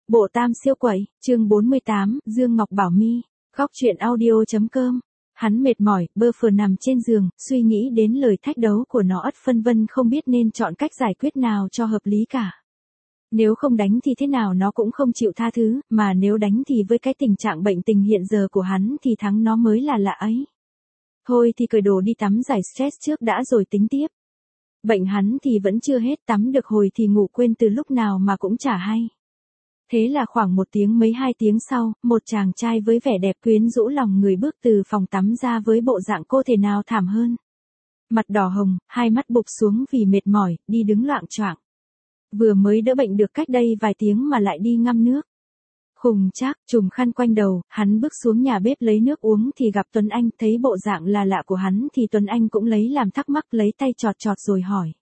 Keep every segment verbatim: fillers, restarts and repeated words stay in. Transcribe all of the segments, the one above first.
Bộ tam siêu quẩy, chương bốn mươi tám, Dương Ngọc Bảo Mi, góc truyện audio.com. Hắn mệt mỏi, bơ phờ nằm trên giường, suy nghĩ đến lời thách đấu của nó ất phân vân không biết nên chọn cách giải quyết nào cho hợp lý cả. Nếu không đánh thì thế nào nó cũng không chịu tha thứ, mà nếu đánh thì với cái tình trạng bệnh tình hiện giờ của hắn thì thắng nó mới là lạ ấy. Thôi thì cởi đồ đi tắm giải stress trước đã rồi tính tiếp. Bệnh hắn thì vẫn chưa hết, tắm được hồi thì ngủ quên từ lúc nào mà cũng chả hay. Thế là khoảng một tiếng mấy hai tiếng sau, một chàng trai với vẻ đẹp quyến rũ lòng người bước từ phòng tắm ra với bộ dạng cô thể nào thảm hơn. Mặt đỏ hồng, hai mắt bụp xuống vì mệt mỏi, đi đứng loạng choạng. Vừa mới đỡ bệnh được cách đây vài tiếng mà lại đi ngâm nước. Khùng chắc, trùm khăn quanh đầu, hắn bước xuống nhà bếp lấy nước uống thì gặp Tuấn Anh, thấy bộ dạng là lạ của hắn thì Tuấn Anh cũng lấy làm thắc mắc, lấy tay chọt chọt rồi hỏi.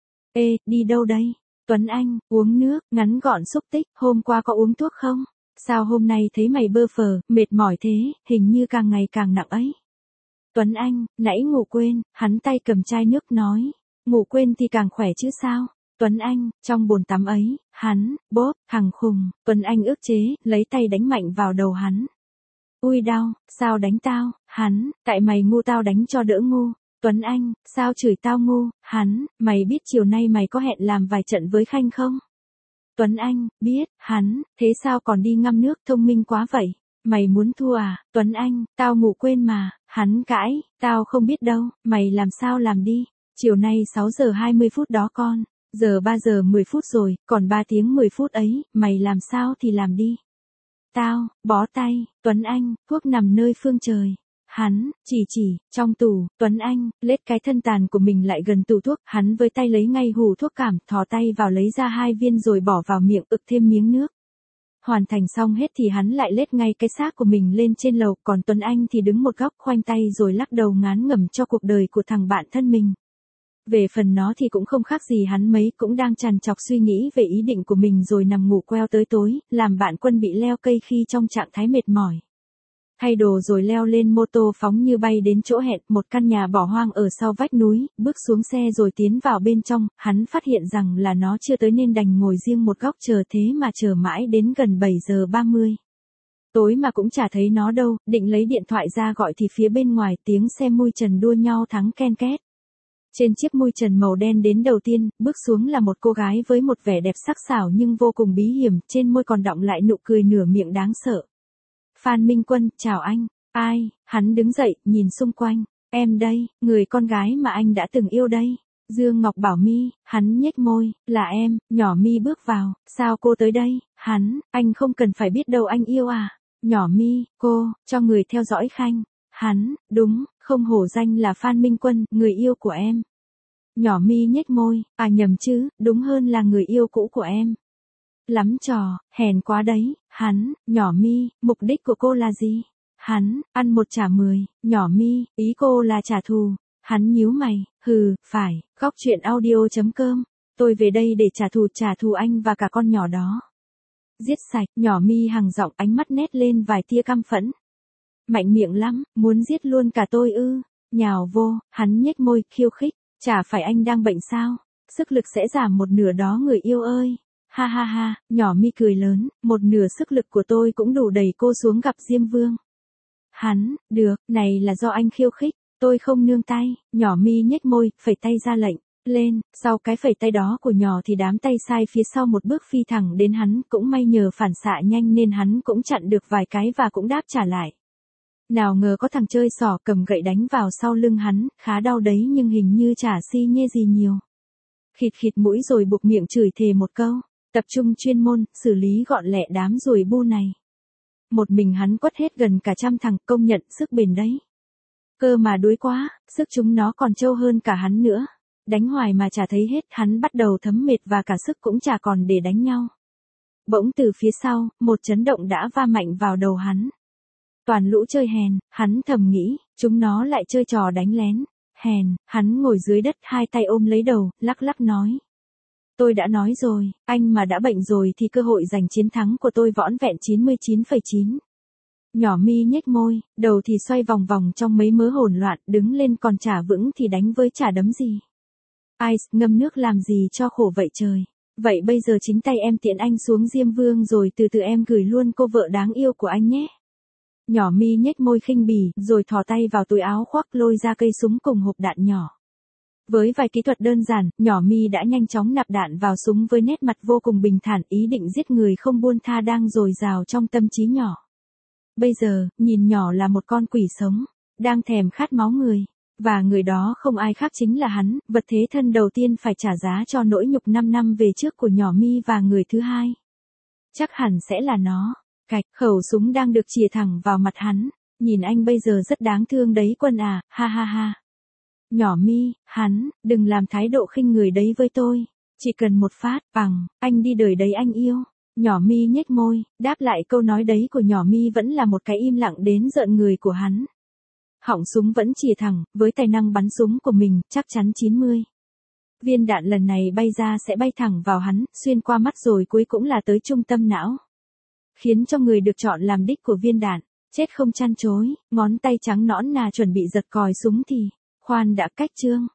Ê, đi đâu đây? Tuấn Anh, uống nước, ngắn gọn xúc tích, hôm qua có uống thuốc không? Sao hôm nay thấy mày bơ phờ, mệt mỏi thế, hình như càng ngày càng nặng ấy. Tuấn Anh, nãy ngủ quên, hắn tay cầm chai nước nói. Ngủ quên thì càng khỏe chứ sao? Tuấn Anh, trong bồn tắm ấy, hắn, bốp, thằng khùng, Tuấn Anh ức chế, lấy tay đánh mạnh vào đầu hắn. Ui đau, sao đánh tao? Hắn, tại mày ngu tao đánh cho đỡ ngu. Tuấn Anh, sao chửi tao ngu? Hắn, mày biết chiều nay mày có hẹn làm vài trận với Khanh không? Tuấn Anh, biết. Hắn, thế sao còn đi ngâm nước, thông minh quá vậy? Mày muốn thua à? Tuấn Anh, tao ngủ quên mà. Hắn cãi, tao không biết đâu, mày làm sao làm đi. Chiều nay sáu giờ hai mươi phút đó con. Giờ ba giờ mười phút rồi, còn ba tiếng mười phút ấy, mày làm sao thì làm đi. Tao, bó tay. Tuấn Anh, thuốc nằm nơi phương trời. Hắn, chỉ chỉ, trong tủ. Tuấn Anh, lết cái thân tàn của mình lại gần tủ thuốc, hắn với tay lấy ngay hũ thuốc cảm, thò tay vào lấy ra hai viên rồi bỏ vào miệng, ực thêm miếng nước. Hoàn thành xong hết thì hắn lại lết ngay cái xác của mình lên trên lầu, còn Tuấn Anh thì đứng một góc khoanh tay rồi lắc đầu ngán ngẩm cho cuộc đời của thằng bạn thân mình. Về phần nó thì cũng không khác gì hắn mấy, cũng đang trằn trọc suy nghĩ về ý định của mình rồi nằm ngủ queo tới tối, làm bạn Quân bị leo cây khi trong trạng thái mệt mỏi. Thay đồ rồi leo lên mô tô phóng như bay đến chỗ hẹn, một căn nhà bỏ hoang ở sau vách núi, bước xuống xe rồi tiến vào bên trong, hắn phát hiện rằng là nó chưa tới nên đành ngồi riêng một góc chờ, thế mà chờ mãi đến gần bảy giờ ba mươi. Tối mà cũng chả thấy nó đâu, định lấy điện thoại ra gọi thì phía bên ngoài tiếng xe mui trần đua nhau thắng ken két. Trên chiếc mui trần màu đen đến đầu tiên, bước xuống là một cô gái với một vẻ đẹp sắc sảo nhưng vô cùng bí hiểm, trên môi còn đọng lại nụ cười nửa miệng đáng sợ. Phan Minh Quân, chào anh. Ai? Hắn đứng dậy, nhìn xung quanh. Em đây, người con gái mà anh đã từng yêu đây. Dương Ngọc Bảo Mi, hắn nhếch môi, là em. Nhỏ Mi bước vào, sao cô tới đây? Hắn, anh không cần phải biết đâu anh yêu à. Nhỏ Mi, cô, cho người theo dõi Khanh. Hắn, đúng, không hổ danh là Phan Minh Quân, người yêu của em. Nhỏ Mi nhếch môi, à nhầm chứ, đúng hơn là người yêu cũ của em. Lắm trò, hèn quá đấy. Hắn, nhỏ Mi, mục đích của cô là gì? Hắn, ăn một trả mười. Nhỏ Mi, ý cô là trả thù. Hắn nhíu mày, hừ, phải, góc truyện audio.com. Tôi về đây để trả thù, trả thù anh và cả con nhỏ đó. Giết sạch. Nhỏ Mi hằng giọng, ánh mắt nét lên vài tia căm phẫn. Mạnh miệng lắm, muốn giết luôn cả tôi ư? Nhào vô. Hắn nhếch môi, khiêu khích. Chả phải anh đang bệnh sao? Sức lực sẽ giảm một nửa đó người yêu ơi. Ha ha ha, nhỏ Mi cười lớn, một nửa sức lực của tôi cũng đủ đẩy cô xuống gặp Diêm Vương. Hắn, được, này là do anh khiêu khích, tôi không nương tay. Nhỏ Mi nhếch môi, phẩy tay ra lệnh. Lên. Sau cái phẩy tay đó của nhỏ thì đám tay sai phía sau một bước phi thẳng đến hắn, cũng may nhờ phản xạ nhanh nên hắn cũng chặn được vài cái và cũng đáp trả lại. Nào ngờ có thằng chơi xỏ cầm gậy đánh vào sau lưng hắn, khá đau đấy nhưng hình như chả si nhê gì nhiều. Khịt khịt mũi rồi buộc miệng chửi thề một câu. Tập trung chuyên môn, xử lý gọn lẹ đám ruồi bu này. Một mình hắn quất hết gần cả trăm thằng, công nhận sức bền đấy. Cơ mà đuối quá, sức chúng nó còn trâu hơn cả hắn nữa. Đánh hoài mà chả thấy hết, hắn bắt đầu thấm mệt và cả sức cũng chả còn để đánh nhau. Bỗng từ phía sau, một chấn động đã va mạnh vào đầu hắn. Toàn lũ chơi hèn, hắn thầm nghĩ, chúng nó lại chơi trò đánh lén. Hèn, hắn ngồi dưới đất hai tay ôm lấy đầu, lắc lắc nói. Tôi đã nói rồi, anh mà đã bệnh rồi thì cơ hội giành chiến thắng của tôi vỏn vẹn chín mươi chín phẩy chín. Nhỏ Mi nhếch môi, đầu thì xoay vòng vòng trong mấy mớ hỗn loạn, đứng lên còn chả vững thì đánh với chả đấm gì. Ai, ngâm nước làm gì cho khổ vậy trời. Vậy bây giờ chính tay em tiện anh xuống Diêm Vương rồi từ từ em gửi luôn cô vợ đáng yêu của anh nhé. Nhỏ Mi nhếch môi khinh bỉ, rồi thò tay vào túi áo khoác lôi ra cây súng cùng hộp đạn nhỏ. Với vài kỹ thuật đơn giản, nhỏ Mi đã nhanh chóng nạp đạn vào súng với nét mặt vô cùng bình thản, ý định giết người không buông tha đang dồi dào trong tâm trí nhỏ. Bây giờ, nhìn nhỏ là một con quỷ sống, đang thèm khát máu người. Và người đó không ai khác chính là hắn, vật thế thân đầu tiên phải trả giá cho nỗi nhục năm năm về trước của nhỏ Mi, và người thứ hai chắc hẳn sẽ là nó. Cạch, khẩu súng đang được chìa thẳng vào mặt hắn. Nhìn anh bây giờ rất đáng thương đấy Quân à, ha ha ha. Nhỏ Mi, hắn, đừng làm thái độ khinh người đấy với tôi. Chỉ cần một phát, bằng, anh đi đời đấy anh yêu. Nhỏ Mi nhếch môi, đáp lại câu nói đấy của nhỏ Mi vẫn là một cái im lặng đến rợn người của hắn. Họng súng vẫn chìa thẳng, với tài năng bắn súng của mình, chắc chắn chín mươi viên đạn lần này bay ra sẽ bay thẳng vào hắn, xuyên qua mắt rồi cuối cũng là tới trung tâm não. Khiến cho người được chọn làm đích của viên đạn, chết không chăn chối, ngón tay trắng nõn nà chuẩn bị giật còi súng thì, khoan đã, cách chương.